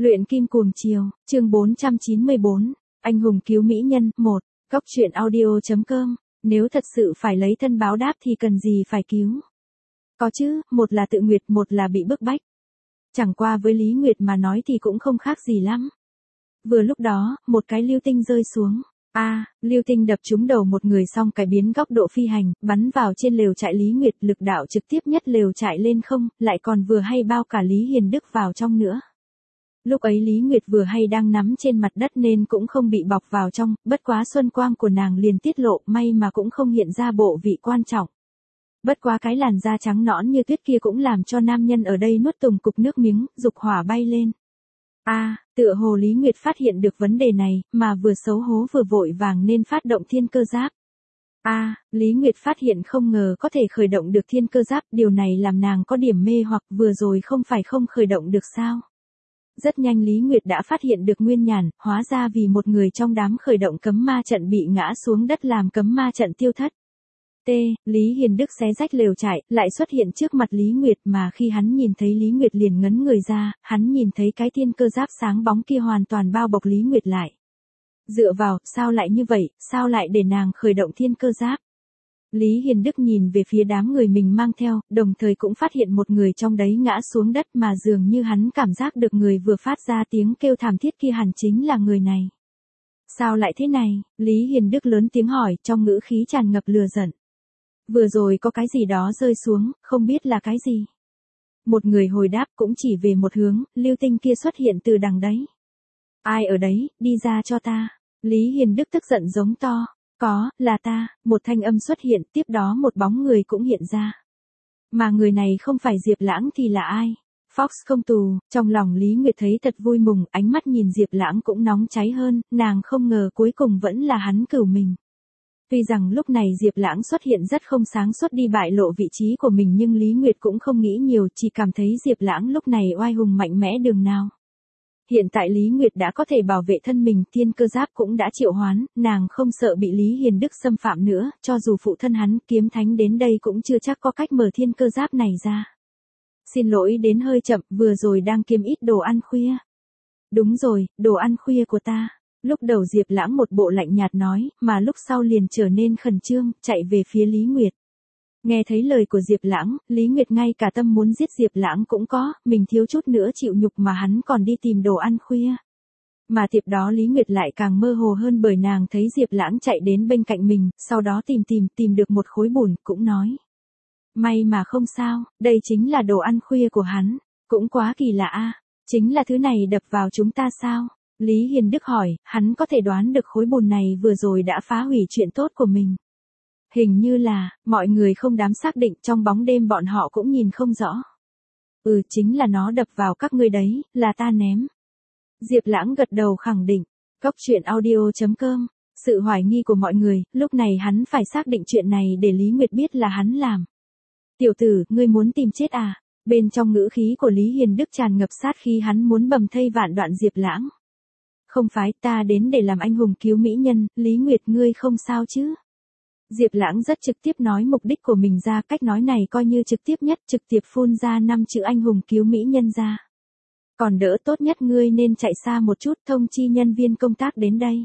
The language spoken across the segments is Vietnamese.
Luyện kim cuồng chiều, chương 494, anh hùng cứu mỹ nhân, 1, góc truyện audio.com, nếu thật sự phải lấy thân báo đáp thì cần gì phải cứu. Có chứ, một là tự nguyệt, một là bị bức bách. Chẳng qua với Lý Nguyệt mà nói thì cũng không khác gì lắm. Vừa lúc đó, một cái lưu tinh rơi xuống. Lưu tinh đập trúng đầu một người xong cải biến góc độ phi hành, bắn vào trên lều trại Lý Nguyệt, lực đạo trực tiếp nhất lều trại lên không, lại còn vừa hay bao cả Lý Hiền Đức vào trong nữa. Lúc ấy Lý Nguyệt vừa hay đang nắm trên mặt đất nên cũng không bị bọc vào trong, bất quá xuân quang của nàng liền tiết lộ, may mà cũng không hiện ra bộ vị quan trọng. Bất quá cái làn da trắng nõn như tuyết kia cũng làm cho nam nhân ở đây nuốt tùng cục nước miếng, dục hỏa bay lên. Tựa hồ Lý Nguyệt phát hiện được vấn đề này, mà vừa xấu hố vừa vội vàng nên phát động thiên cơ giáp. Lý Nguyệt phát hiện không ngờ có thể khởi động được thiên cơ giáp, điều này làm nàng có điểm mê hoặc vừa rồi không phải không khởi động được sao. Rất nhanh Lý Nguyệt đã phát hiện được nguyên nhàn, hóa ra vì một người trong đám khởi động cấm ma trận bị ngã xuống đất làm cấm ma trận tiêu thất. Lý Hiền Đức xé rách lều trại, lại xuất hiện trước mặt Lý Nguyệt mà khi hắn nhìn thấy Lý Nguyệt liền ngấn người ra, hắn nhìn thấy cái thiên cơ giáp sáng bóng kia hoàn toàn bao bọc Lý Nguyệt lại. Dựa vào, sao lại như vậy, sao lại để nàng khởi động thiên cơ giáp? Lý Hiền Đức nhìn về phía đám người mình mang theo, đồng thời cũng phát hiện một người trong đấy ngã xuống đất mà dường như hắn cảm giác được người vừa phát ra tiếng kêu thảm thiết kia hẳn chính là người này. Sao lại thế này? Lý Hiền Đức lớn tiếng hỏi, trong ngữ khí tràn ngập lừa giận. Vừa rồi có cái gì đó rơi xuống, không biết là cái gì. Một người hồi đáp cũng chỉ về một hướng, lưu tinh kia xuất hiện từ đằng đấy. Ai ở đấy, đi ra cho ta. Lý Hiền Đức tức giận giống to. Có, là ta, một thanh âm xuất hiện, tiếp đó một bóng người cũng hiện ra. Mà người này không phải Diệp Lãng thì là ai? Fox không tù, trong lòng Lý Nguyệt thấy thật vui mừng, ánh mắt nhìn Diệp Lãng cũng nóng cháy hơn, nàng không ngờ cuối cùng vẫn là hắn cửu mình. Tuy rằng lúc này Diệp Lãng xuất hiện rất không sáng suốt đi bại lộ vị trí của mình nhưng Lý Nguyệt cũng không nghĩ nhiều, chỉ cảm thấy Diệp Lãng lúc này oai hùng mạnh mẽ đường nào. Hiện tại Lý Nguyệt đã có thể bảo vệ thân mình, thiên cơ giáp cũng đã triệu hoán, nàng không sợ bị Lý Hiền Đức xâm phạm nữa, cho dù phụ thân hắn kiếm thánh đến đây cũng chưa chắc có cách mở thiên cơ giáp này ra. Xin lỗi đến hơi chậm, vừa rồi đang kiếm ít đồ ăn khuya. Đúng rồi, đồ ăn khuya của ta. Lúc đầu Diệp Lãng một bộ lạnh nhạt nói, mà lúc sau liền trở nên khẩn trương, chạy về phía Lý Nguyệt. Nghe thấy lời của Diệp Lãng, Lý Nguyệt ngay cả tâm muốn giết Diệp Lãng cũng có, mình thiếu chút nữa chịu nhục mà hắn còn đi tìm đồ ăn khuya. Mà tiếp đó Lý Nguyệt lại càng mơ hồ hơn bởi nàng thấy Diệp Lãng chạy đến bên cạnh mình, sau đó tìm được một khối bùn, cũng nói. May mà không sao, đây chính là đồ ăn khuya của hắn, cũng quá kỳ lạ chính là thứ này đập vào chúng ta sao? Lý Hiền Đức hỏi, hắn có thể đoán được khối bùn này vừa rồi đã phá hủy chuyện tốt của mình. Hình như là, mọi người không dám xác định, trong bóng đêm bọn họ cũng nhìn không rõ. Chính là nó đập vào các ngươi đấy, là ta ném. Diệp Lãng gật đầu khẳng định, góc truyện audio.com, sự hoài nghi của mọi người, lúc này hắn phải xác định chuyện này để Lý Nguyệt biết là hắn làm. Tiểu tử, ngươi muốn tìm chết à? Bên trong ngữ khí của Lý Hiền Đức tràn ngập sát khi hắn muốn bầm thây vạn đoạn Diệp Lãng. Không phải, ta đến để làm anh hùng cứu mỹ nhân, Lý Nguyệt ngươi không sao chứ? Diệp Lãng rất trực tiếp nói mục đích của mình ra, cách nói này coi như trực tiếp nhất, trực tiếp phun ra 5 chữ anh hùng cứu mỹ nhân ra. Còn đỡ tốt nhất ngươi nên chạy xa một chút, thông chi nhân viên công tác đến đây.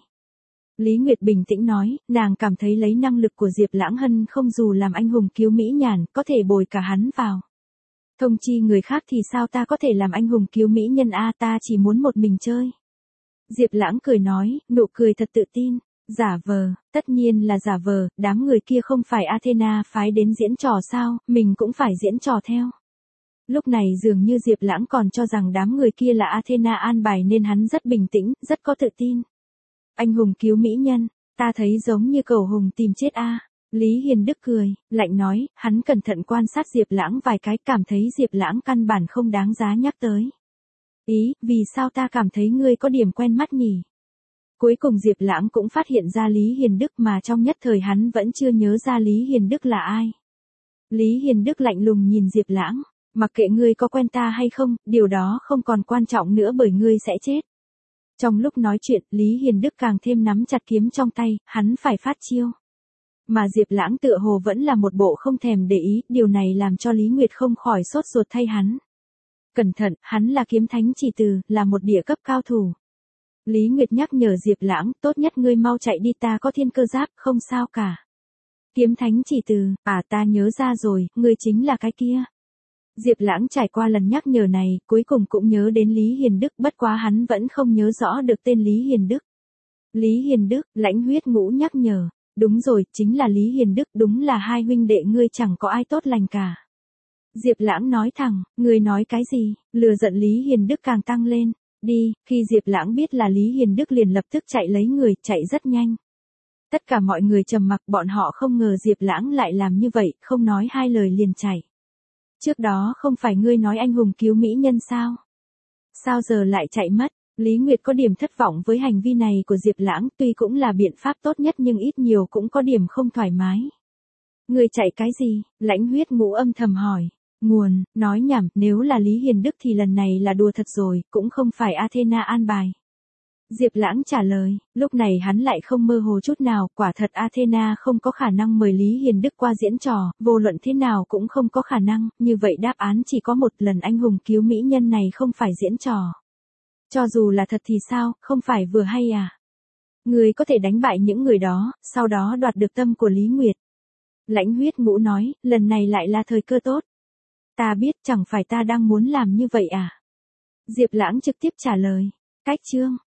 Lý Nguyệt bình tĩnh nói, nàng cảm thấy lấy năng lực của Diệp Lãng Hân không dù làm anh hùng cứu mỹ nhàn, có thể bồi cả hắn vào. Thông chi người khác thì sao ta có thể làm anh hùng cứu mỹ nhân ta chỉ muốn một mình chơi. Diệp Lãng cười nói, nụ cười thật tự tin. Giả vờ, tất nhiên là giả vờ, đám người kia không phải Athena phái đến diễn trò sao, mình cũng phải diễn trò theo. Lúc này dường như Diệp Lãng còn cho rằng đám người kia là Athena an bài nên hắn rất bình tĩnh, rất có tự tin. Anh hùng cứu mỹ nhân, ta thấy giống như cầu hùng tìm chết Lý Hiền Đức cười, lạnh nói, hắn cẩn thận quan sát Diệp Lãng vài cái, cảm thấy Diệp Lãng căn bản không đáng giá nhắc tới. Vì sao ta cảm thấy ngươi có điểm quen mắt nhỉ? Cuối cùng Diệp Lãng cũng phát hiện ra Lý Hiền Đức mà trong nhất thời hắn vẫn chưa nhớ ra Lý Hiền Đức là ai. Lý Hiền Đức lạnh lùng nhìn Diệp Lãng, mặc kệ ngươi có quen ta hay không, điều đó không còn quan trọng nữa bởi ngươi sẽ chết. Trong lúc nói chuyện, Lý Hiền Đức càng thêm nắm chặt kiếm trong tay, hắn phải phát chiêu. Mà Diệp Lãng tựa hồ vẫn là một bộ không thèm để ý, điều này làm cho Lý Nguyệt không khỏi sốt ruột thay hắn. Cẩn thận, hắn là kiếm thánh chỉ từ, là một địa cấp cao thủ. Lý Nguyệt nhắc nhở Diệp Lãng, tốt nhất ngươi mau chạy đi, ta có thiên cơ giáp, không sao cả. Kiếm thánh chỉ từ, ta nhớ ra rồi, ngươi chính là cái kia. Diệp Lãng trải qua lần nhắc nhở này, cuối cùng cũng nhớ đến Lý Hiền Đức, bất quá hắn vẫn không nhớ rõ được tên Lý Hiền Đức. Lý Hiền Đức, Lãnh Huyết Ngũ nhắc nhở. Đúng rồi, chính là Lý Hiền Đức, đúng là hai huynh đệ ngươi chẳng có ai tốt lành cả. Diệp Lãng nói thẳng, ngươi nói cái gì, lừa giận Lý Hiền Đức càng tăng lên. Đi, khi Diệp Lãng biết là Lý Hiền Đức liền lập tức chạy lấy người, chạy rất nhanh. Tất cả mọi người trầm mặc, bọn họ không ngờ Diệp Lãng lại làm như vậy, không nói hai lời liền chạy. Trước đó không phải ngươi nói anh hùng cứu mỹ nhân sao? Sao giờ lại chạy mất? Lý Nguyệt có điểm thất vọng với hành vi này của Diệp Lãng, tuy cũng là biện pháp tốt nhất nhưng ít nhiều cũng có điểm không thoải mái. Ngươi chạy cái gì? Lãnh Huyết Ngũ âm thầm hỏi. Nguồn, nói nhảm, nếu là Lý Hiền Đức thì lần này là đùa thật rồi, cũng không phải Athena an bài. Diệp Lãng trả lời, lúc này hắn lại không mơ hồ chút nào, quả thật Athena không có khả năng mời Lý Hiền Đức qua diễn trò, vô luận thế nào cũng không có khả năng, như vậy đáp án chỉ có một, lần anh hùng cứu mỹ nhân này không phải diễn trò. Cho dù là thật thì sao, không phải vừa hay à? Người có thể đánh bại những người đó, sau đó đoạt được tâm của Lý Nguyệt. Lãnh Huyết Ngũ nói, lần này lại là thời cơ tốt. Ta biết, chẳng phải ta đang muốn làm như vậy à? Diệp Lãng trực tiếp trả lời. Cách chương